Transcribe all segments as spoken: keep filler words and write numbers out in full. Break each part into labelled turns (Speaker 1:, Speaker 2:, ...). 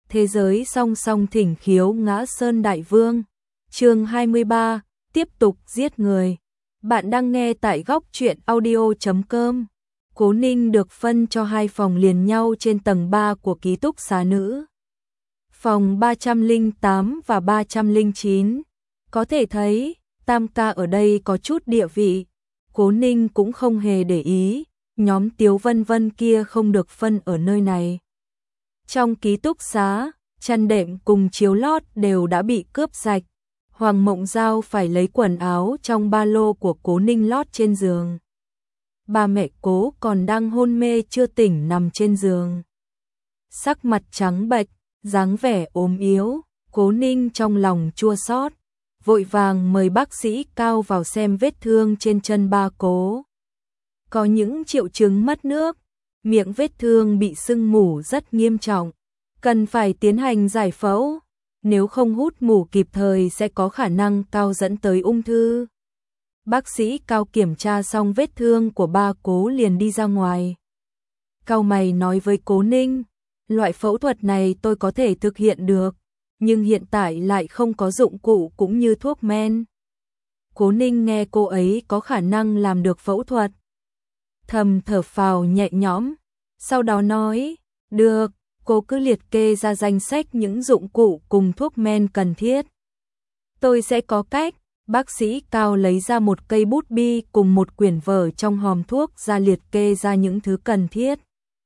Speaker 1: Thế giới song song thỉnh khiếu ngã sơn đại vương. Chương hai mươi ba, tiếp tục giết người. Bạn đang nghe tại góc truyện audio chấm com. Cố Ninh được phân cho hai phòng liền nhau trên tầng ba của ký túc xá nữ. Phòng ba trăm lẻ tám và ba trăm lẻ chín. Có thể thấy, Tam ca ở đây có chút địa vị. Cố Ninh cũng không hề để ý, nhóm Tiếu Vân Vân kia không được phân ở nơi này. Trong ký túc xá, chăn đệm cùng chiếu lót đều đã bị cướp sạch. Hoàng Mộng Giao phải lấy quần áo trong ba lô của Cố Ninh lót trên giường. Ba mẹ Cố còn đang hôn mê chưa tỉnh nằm trên giường. Sắc mặt trắng bệch, dáng vẻ ốm yếu, Cố Ninh trong lòng chua xót, vội vàng mời bác sĩ Cao vào xem vết thương trên chân ba Cố. Có những triệu chứng mất nước, miệng vết thương bị sưng mủ rất nghiêm trọng, cần phải tiến hành giải phẫu, nếu không hút mủ kịp thời sẽ có khả năng cao dẫn tới ung thư. Bác sĩ Cao kiểm tra xong vết thương của ba Cố liền đi ra ngoài. Cao mày nói với Cố Ninh, loại phẫu thuật này tôi có thể thực hiện được, nhưng hiện tại lại không có dụng cụ cũng như thuốc men. Cố Ninh nghe cô ấy có khả năng làm được phẫu thuật, thầm thở phào nhẹ nhõm, sau đó nói, được, cô cứ liệt kê ra danh sách những dụng cụ cùng thuốc men cần thiết. Tôi sẽ có cách. Bác sĩ Cao lấy ra một cây bút bi cùng một quyển vở trong hòm thuốc ra liệt kê ra những thứ cần thiết.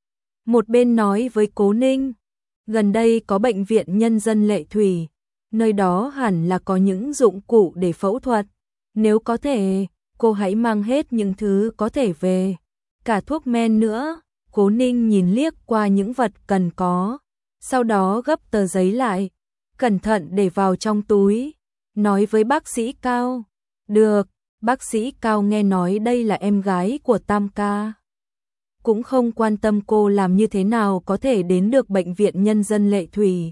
Speaker 1: Một bên nói với Cố Ninh, gần đây có bệnh viện nhân dân Lệ Thủy, nơi đó hẳn là có những dụng cụ để phẫu thuật. Nếu có thể, cô hãy mang hết những thứ có thể về, cả thuốc men nữa. Cố Ninh nhìn liếc qua những vật cần có, sau đó gấp tờ giấy lại, cẩn thận để vào trong túi, nói với bác sĩ Cao. Được, bác sĩ Cao nghe nói đây là em gái của Tam ca, cũng không quan tâm cô làm như thế nào có thể đến được bệnh viện nhân dân Lệ Thủy.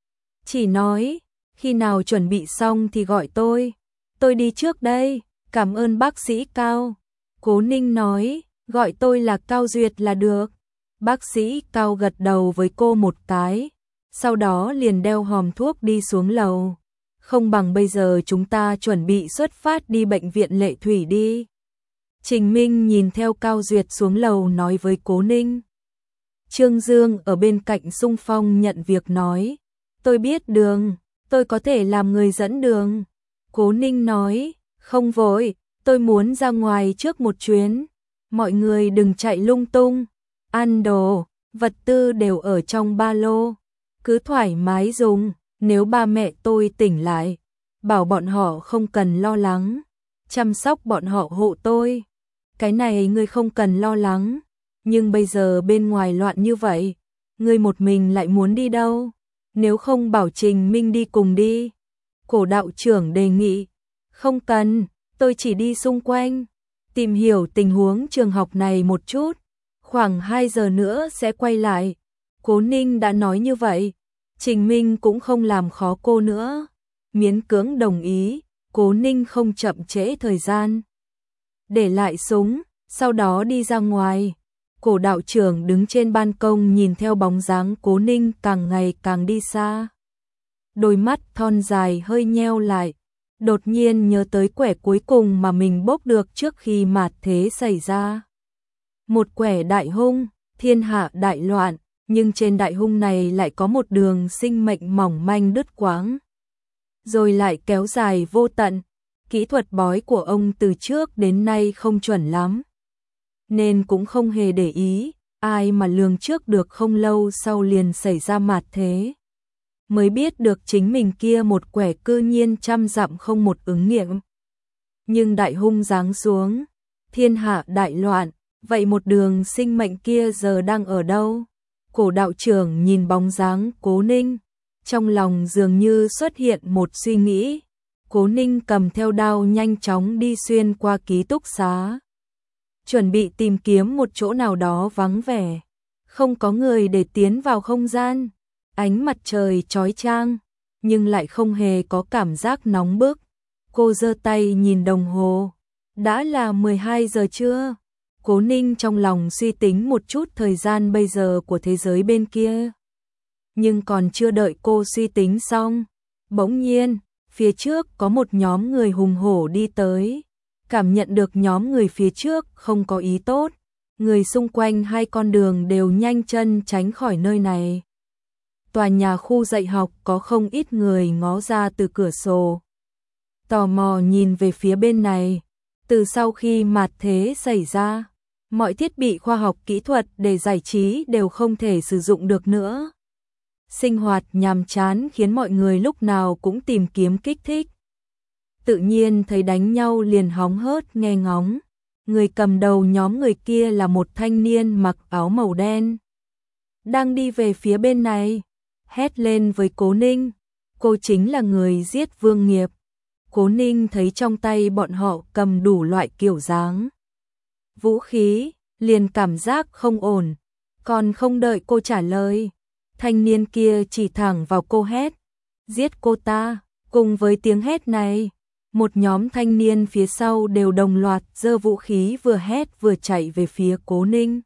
Speaker 1: Chỉ nói, khi nào chuẩn bị xong thì gọi tôi, tôi đi trước đây, cảm ơn bác sĩ Cao. Cố Ninh nói, gọi tôi là Cao Duyệt là được. Bác sĩ Cao gật đầu với cô một cái, sau đó liền đeo hòm thuốc đi xuống lầu. Không bằng bây giờ chúng ta chuẩn bị xuất phát đi bệnh viện Lệ Thủy đi. Trình Minh nhìn theo Cao Duyệt xuống lầu nói với Cố Ninh. Trương Dương ở bên cạnh xung phong nhận việc nói, tôi biết đường, tôi có thể làm người dẫn đường. Cố Ninh nói, không vội, tôi muốn ra ngoài trước một chuyến, mọi người đừng chạy lung tung, ăn đồ, vật tư đều ở trong ba lô, cứ thoải mái dùng. Nếu ba mẹ tôi tỉnh lại, bảo bọn họ không cần lo lắng, chăm sóc bọn họ hộ tôi. Cái này ngươi không cần lo lắng, nhưng bây giờ bên ngoài loạn như vậy, ngươi một mình lại muốn đi đâu? Nếu không bảo Trình Minh đi cùng đi. Cổ đạo trưởng đề nghị, không cần, tôi chỉ đi xung quanh, tìm hiểu tình huống trường học này một chút, khoảng hai giờ nữa sẽ quay lại. Cố Ninh đã nói như vậy, Trình Minh cũng không làm khó cô nữa, miễn cưỡng đồng ý. Cố Ninh không chậm trễ thời gian, để lại súng, sau đó đi ra ngoài. Cổ đạo trưởng đứng trên ban công nhìn theo bóng dáng Cố Ninh càng ngày càng đi xa. Đôi mắt thon dài hơi nheo lại, đột nhiên nhớ tới quẻ cuối cùng mà mình bốc được trước khi mạt thế xảy ra. Một quẻ đại hung, thiên hạ đại loạn. Nhưng trên đại hung này lại có một đường sinh mệnh mỏng manh đứt quãng, rồi lại kéo dài vô tận. Kỹ thuật bói của ông từ trước đến nay không chuẩn lắm, nên cũng không hề để ý, ai mà lường trước được không lâu sau liền xảy ra mạt thế. Mới biết được chính mình kia một quẻ cư nhiên trăm dặm không một ứng nghiệm. Nhưng đại hung giáng xuống, thiên hạ đại loạn, vậy một đường sinh mệnh kia giờ đang ở đâu? Cổ đạo trưởng nhìn bóng dáng Cố Ninh, trong lòng dường như xuất hiện một suy nghĩ. Cố Ninh cầm theo đao nhanh chóng đi xuyên qua ký túc xá, chuẩn bị tìm kiếm một chỗ nào đó vắng vẻ, không có người để tiến vào không gian. Ánh mặt trời chói chang, nhưng lại không hề có cảm giác nóng bức. Cô giơ tay nhìn đồng hồ, đã là mười hai giờ trưa. Cố Ninh trong lòng suy tính một chút thời gian bây giờ của thế giới bên kia. Nhưng còn chưa đợi cô suy tính xong, bỗng nhiên, phía trước có một nhóm người hùng hổ đi tới. Cảm nhận được nhóm người phía trước không có ý tốt, người xung quanh hai con đường đều nhanh chân tránh khỏi nơi này. Tòa nhà khu dạy học có không ít người ngó ra từ cửa sổ, tò mò nhìn về phía bên này. Từ sau khi mạt thế xảy ra, mọi thiết bị khoa học kỹ thuật để giải trí đều không thể sử dụng được nữa. Sinh hoạt nhàm chán khiến mọi người lúc nào cũng tìm kiếm kích thích. Tự nhiên thấy đánh nhau liền hóng hớt nghe ngóng. Người cầm đầu nhóm người kia là một thanh niên mặc áo màu đen, đang đi về phía bên này, hét lên với Cố Ninh. Cô chính là người giết Vương Nghiệp. Cố Ninh thấy trong tay bọn họ cầm đủ loại kiểu dáng vũ khí, liền cảm giác không ổn. Còn không đợi cô trả lời, thanh niên kia chỉ thẳng vào cô hét, giết cô ta. Cùng với tiếng hét này, một nhóm thanh niên phía sau đều đồng loạt giơ vũ khí vừa hét vừa chạy về phía Cố Ninh.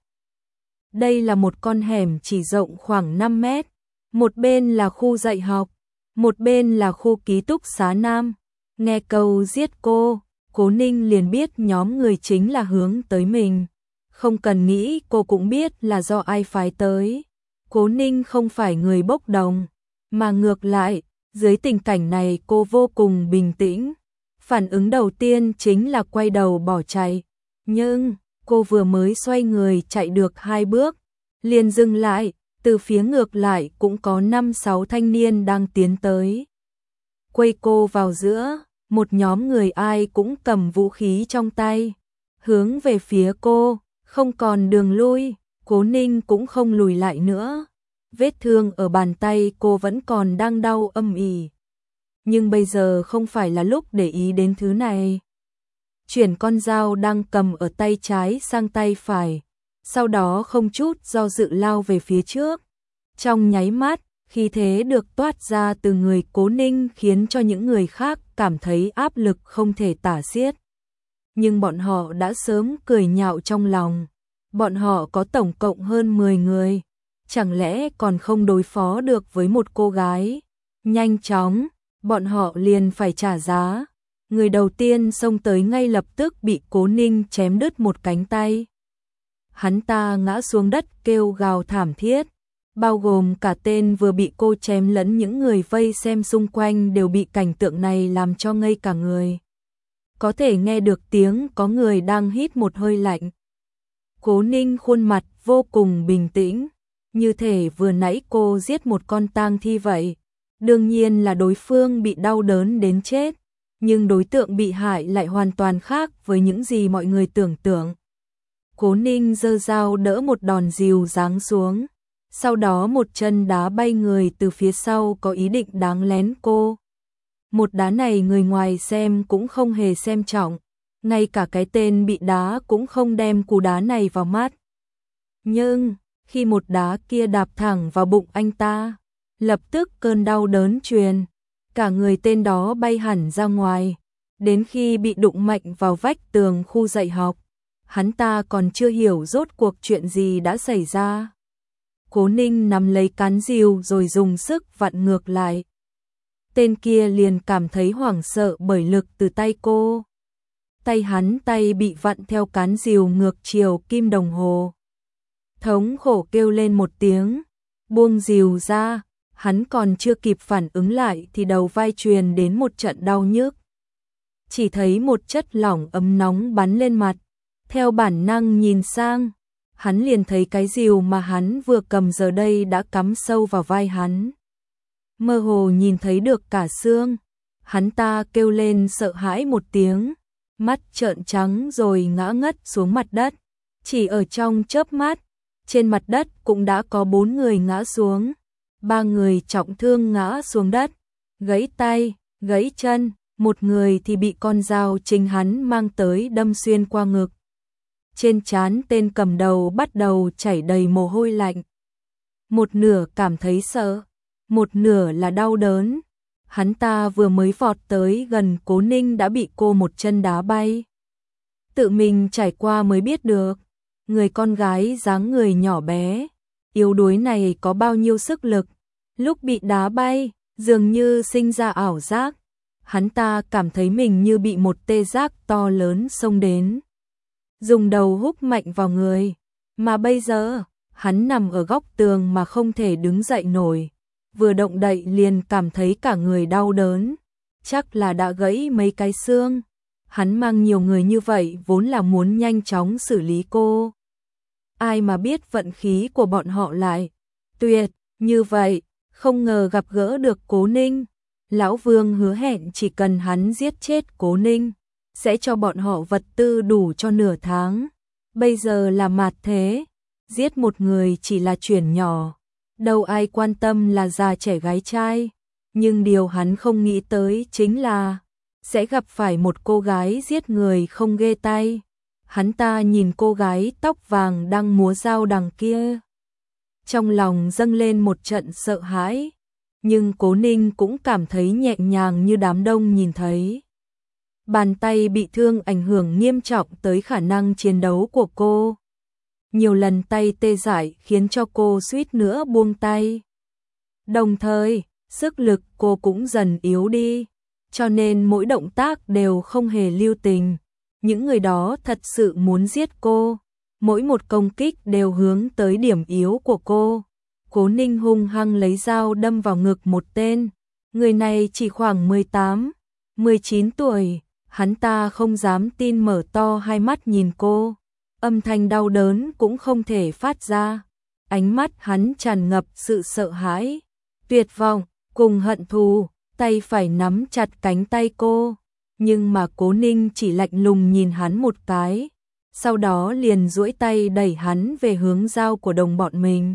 Speaker 1: Đây là một con hẻm chỉ rộng khoảng năm mét, một bên là khu dạy học, một bên là khu ký túc xá nam. Nghe câu giết cô, Cố Ninh liền biết nhóm người chính là hướng tới mình. Không cần nghĩ cô cũng biết là do ai phái tới. Cố Ninh không phải người bốc đồng, mà ngược lại, dưới tình cảnh này cô vô cùng bình tĩnh. Phản ứng đầu tiên chính là quay đầu bỏ chạy. Nhưng, cô vừa mới xoay người chạy được hai bước, liền dừng lại, từ phía ngược lại cũng có năm sáu thanh niên đang tiến tới. Quay cô vào giữa, một nhóm người ai cũng cầm vũ khí trong tay, hướng về phía cô, không còn đường lui. Cố Ninh cũng không lùi lại nữa. Vết thương ở bàn tay cô vẫn còn đang đau âm ỉ. Nhưng bây giờ không phải là lúc để ý đến thứ này. Chuyển con dao đang cầm ở tay trái sang tay phải, sau đó không chút do dự lao về phía trước. Trong nháy mắt, khí thế được toát ra từ người Cố Ninh khiến cho những người khác cảm thấy áp lực không thể tả xiết. Nhưng bọn họ đã sớm cười nhạo trong lòng. Bọn họ có tổng cộng hơn mười người, chẳng lẽ còn không đối phó được với một cô gái? Nhanh chóng, bọn họ liền phải trả giá. Người đầu tiên xông tới ngay lập tức bị Cố Ninh chém đứt một cánh tay. Hắn ta ngã xuống đất kêu gào thảm thiết, bao gồm cả tên vừa bị cô chém lẫn những người vây xem xung quanh đều bị cảnh tượng này làm cho ngây cả người. Có thể nghe được tiếng có người đang hít một hơi lạnh. Cố Ninh khuôn mặt vô cùng bình tĩnh, như thể vừa nãy cô giết một con tang thi vậy. Đương nhiên là đối phương bị đau đớn đến chết, nhưng đối tượng bị hại lại hoàn toàn khác với những gì mọi người tưởng tượng. Cố Ninh giơ dao đỡ một đòn dìu giáng xuống, sau đó một chân đá bay người từ phía sau có ý định đáng lén cô. Một đá này người ngoài xem cũng không hề xem trọng, ngay cả cái tên bị đá cũng không đem cú đá này vào mắt. Nhưng, khi một đá kia đạp thẳng vào bụng anh ta, lập tức cơn đau đớn truyền, cả người tên đó bay hẳn ra ngoài, đến khi bị đụng mạnh vào vách tường khu dạy học, hắn ta còn chưa hiểu rốt cuộc chuyện gì đã xảy ra. Cố Ninh nắm lấy cán dìu rồi dùng sức vặn ngược lại. Tên kia liền cảm thấy hoảng sợ bởi lực từ tay cô. Tay hắn tay bị vặn theo cán dìu ngược chiều kim đồng hồ. Thống khổ kêu lên một tiếng, buông dìu ra, hắn còn chưa kịp phản ứng lại thì đầu vai truyền đến một trận đau nhức. Chỉ thấy một chất lỏng ấm nóng bắn lên mặt, theo bản năng nhìn sang, hắn liền thấy cái dìu mà hắn vừa cầm giờ đây đã cắm sâu vào vai hắn. Mơ hồ nhìn thấy được cả xương, hắn ta kêu lên sợ hãi một tiếng, mắt trợn trắng rồi ngã ngất xuống mặt đất. Chỉ ở trong chớp mắt, trên mặt đất cũng đã có bốn người ngã xuống, ba người trọng thương ngã xuống đất, gãy tay, gãy chân, một người thì bị con dao chính hắn mang tới đâm xuyên qua ngực. Trên trán tên cầm đầu bắt đầu chảy đầy mồ hôi lạnh. Một nửa cảm thấy sợ, một nửa là đau đớn. Hắn ta vừa mới vọt tới gần Cố Ninh đã bị cô một chân đá bay. Tự mình trải qua mới biết được, người con gái dáng người nhỏ bé, yếu đuối này có bao nhiêu sức lực, Lúc bị đá bay, dường như sinh ra ảo giác, hắn ta cảm thấy mình như bị một tê giác to lớn xông đến, dùng đầu húc mạnh vào người, mà bây giờ, hắn nằm ở góc tường mà không thể đứng dậy nổi, vừa động đậy liền cảm thấy cả người đau đớn, chắc là đã gãy mấy cái xương. Hắn mang nhiều người như vậy vốn là muốn nhanh chóng xử lý cô. Ai mà biết vận khí của bọn họ lại tuyệt như vậy, không ngờ gặp gỡ được Cố Ninh. Lão Vương hứa hẹn chỉ cần hắn giết chết Cố Ninh, sẽ cho bọn họ vật tư đủ cho nửa tháng. Bây giờ là mạt thế, giết một người chỉ là chuyện nhỏ, đâu ai quan tâm là già trẻ gái trai. Nhưng điều hắn không nghĩ tới chính là sẽ gặp phải một cô gái giết người không ghê tay. Hắn ta nhìn cô gái tóc vàng đang múa dao đằng kia, trong lòng dâng lên một trận sợ hãi, nhưng Cố Ninh cũng cảm thấy nhẹ nhàng như đám đông nhìn thấy. Bàn tay bị thương ảnh hưởng nghiêm trọng tới khả năng chiến đấu của cô. Nhiều lần tay tê dại khiến cho cô suýt nữa buông tay. Đồng thời, sức lực cô cũng dần yếu đi, cho nên mỗi động tác đều không hề lưu tình. Những người đó thật sự muốn giết cô, mỗi một công kích đều hướng tới điểm yếu của cô. Cố Ninh hung hăng lấy dao đâm vào ngực một tên, người này chỉ khoảng mười tám, mười chín tuổi, hắn ta không dám tin mở to hai mắt nhìn cô, âm thanh đau đớn cũng không thể phát ra, ánh mắt hắn tràn ngập sự sợ hãi, tuyệt vọng, cùng hận thù, tay phải nắm chặt cánh tay cô, nhưng mà Cố Ninh chỉ lạnh lùng nhìn hắn một cái, sau đó liền duỗi tay đẩy hắn về hướng dao của đồng bọn mình.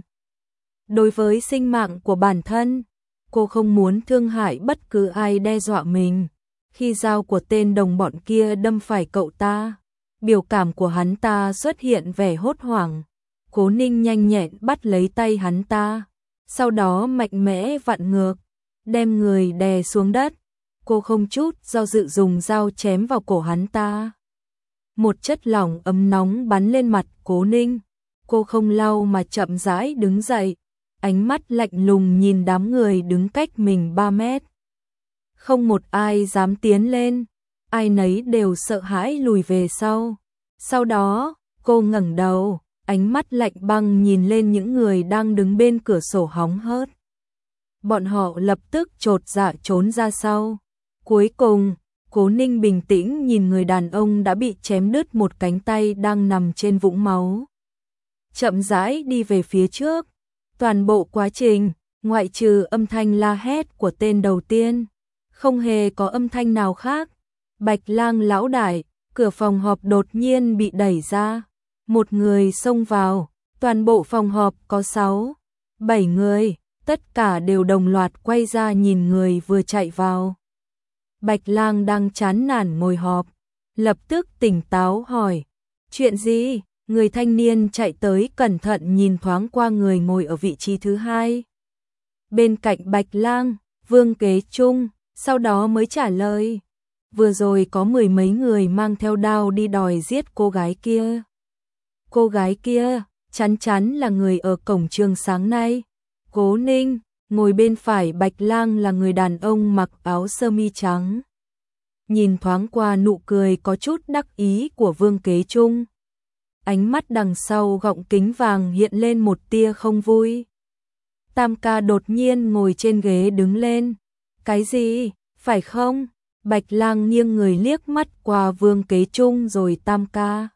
Speaker 1: Đối với sinh mạng của bản thân, cô không muốn thương hại bất cứ ai đe dọa mình. Khi dao của tên đồng bọn kia đâm phải cậu ta, biểu cảm của hắn ta xuất hiện vẻ hốt hoảng. Cố Ninh nhanh nhẹn bắt lấy tay hắn ta, sau đó mạnh mẽ vặn ngược, đem người đè xuống đất. Cô không chút do dự dùng dao chém vào cổ hắn ta. Một chất lỏng ấm nóng bắn lên mặt Cố Ninh. Cô không lau mà chậm rãi đứng dậy, ánh mắt lạnh lùng nhìn đám người đứng cách mình ba mét. Không một ai dám tiến lên, ai nấy đều sợ hãi lùi về sau. Sau đó, cô ngẩng đầu, ánh mắt lạnh băng nhìn lên những người đang đứng bên cửa sổ hóng hớt. Bọn họ lập tức chột dạ trốn ra sau. Cuối cùng, Cố Ninh bình tĩnh nhìn người đàn ông đã bị chém đứt một cánh tay đang nằm trên vũng máu, chậm rãi đi về phía trước. Toàn bộ quá trình, ngoại trừ âm thanh la hét của tên đầu tiên, không hề có âm thanh nào khác. Bạch Lang lão đại, cửa phòng họp đột nhiên bị đẩy ra, một người xông vào, toàn bộ phòng họp có sáu, bảy người, tất cả đều đồng loạt quay ra nhìn người vừa chạy vào. Bạch Lang đang chán nản ngồi họp, lập tức tỉnh táo hỏi, chuyện gì? Người thanh niên chạy tới cẩn thận nhìn thoáng qua người ngồi ở vị trí thứ hai. Bên cạnh Bạch Lang, Vương Kế Trung, sau đó mới trả lời. Vừa rồi có mười mấy người mang theo đao đi đòi giết cô gái kia. Cô gái kia, chắn chắn là người ở cổng trường sáng nay. Cố Ninh, ngồi bên phải Bạch Lang là người đàn ông mặc áo sơ mi trắng. Nhìn thoáng qua nụ cười có chút đắc ý của Vương Kế Trung. Ánh mắt đằng sau gọng kính vàng hiện lên một tia không vui. Tam ca đột nhiên ngồi trên ghế đứng lên. Cái gì, phải không? Bạch Lang nghiêng người liếc mắt qua Vương Kế Trung rồi Tam ca.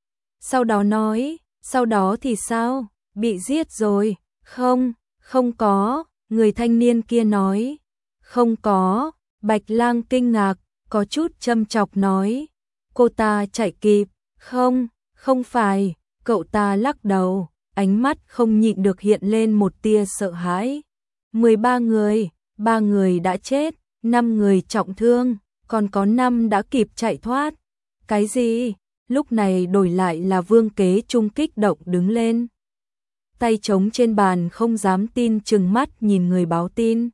Speaker 1: Sau đó nói, sau đó thì sao? Bị giết rồi? Không, không có, người thanh niên kia nói. Không có, Bạch Lang kinh ngạc, có chút châm chọc nói. Cô ta chạy kịp, không, không phải, cậu ta lắc đầu, ánh mắt không nhịn được hiện lên một tia sợ hãi. mười ba người, ba người đã chết, năm người trọng thương, còn có năm đã kịp chạy thoát. Cái gì? Lúc này đổi lại là Vương Kế Trung kích động đứng lên. Tay trống trên bàn không dám tin trừng mắt nhìn người báo tin.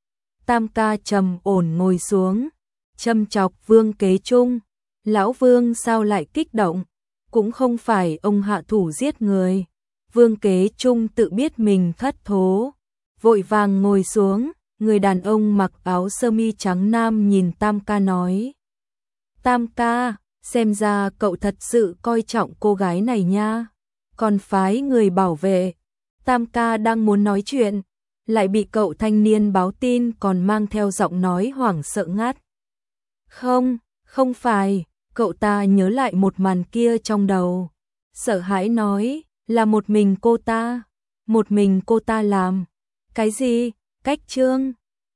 Speaker 1: Tam ca trầm ổn ngồi xuống, châm chọc Vương Kế Trung. Lão Vương sao lại kích động? Cũng không phải ông hạ thủ giết người. Vương Kế Trung tự biết mình thất thố, vội vàng ngồi xuống, người đàn ông mặc áo sơ mi trắng nam nhìn Tam ca nói. Tam ca, xem ra cậu thật sự coi trọng cô gái này nha, còn phái người bảo vệ. Tam ca đang muốn nói chuyện, lại bị cậu thanh niên báo tin còn mang theo giọng nói hoảng sợ ngắt. Không, không phải, cậu ta nhớ lại một màn kia trong đầu. Sợ hãi nói, là một mình cô ta, một mình cô ta làm. Cái gì? Cách trương?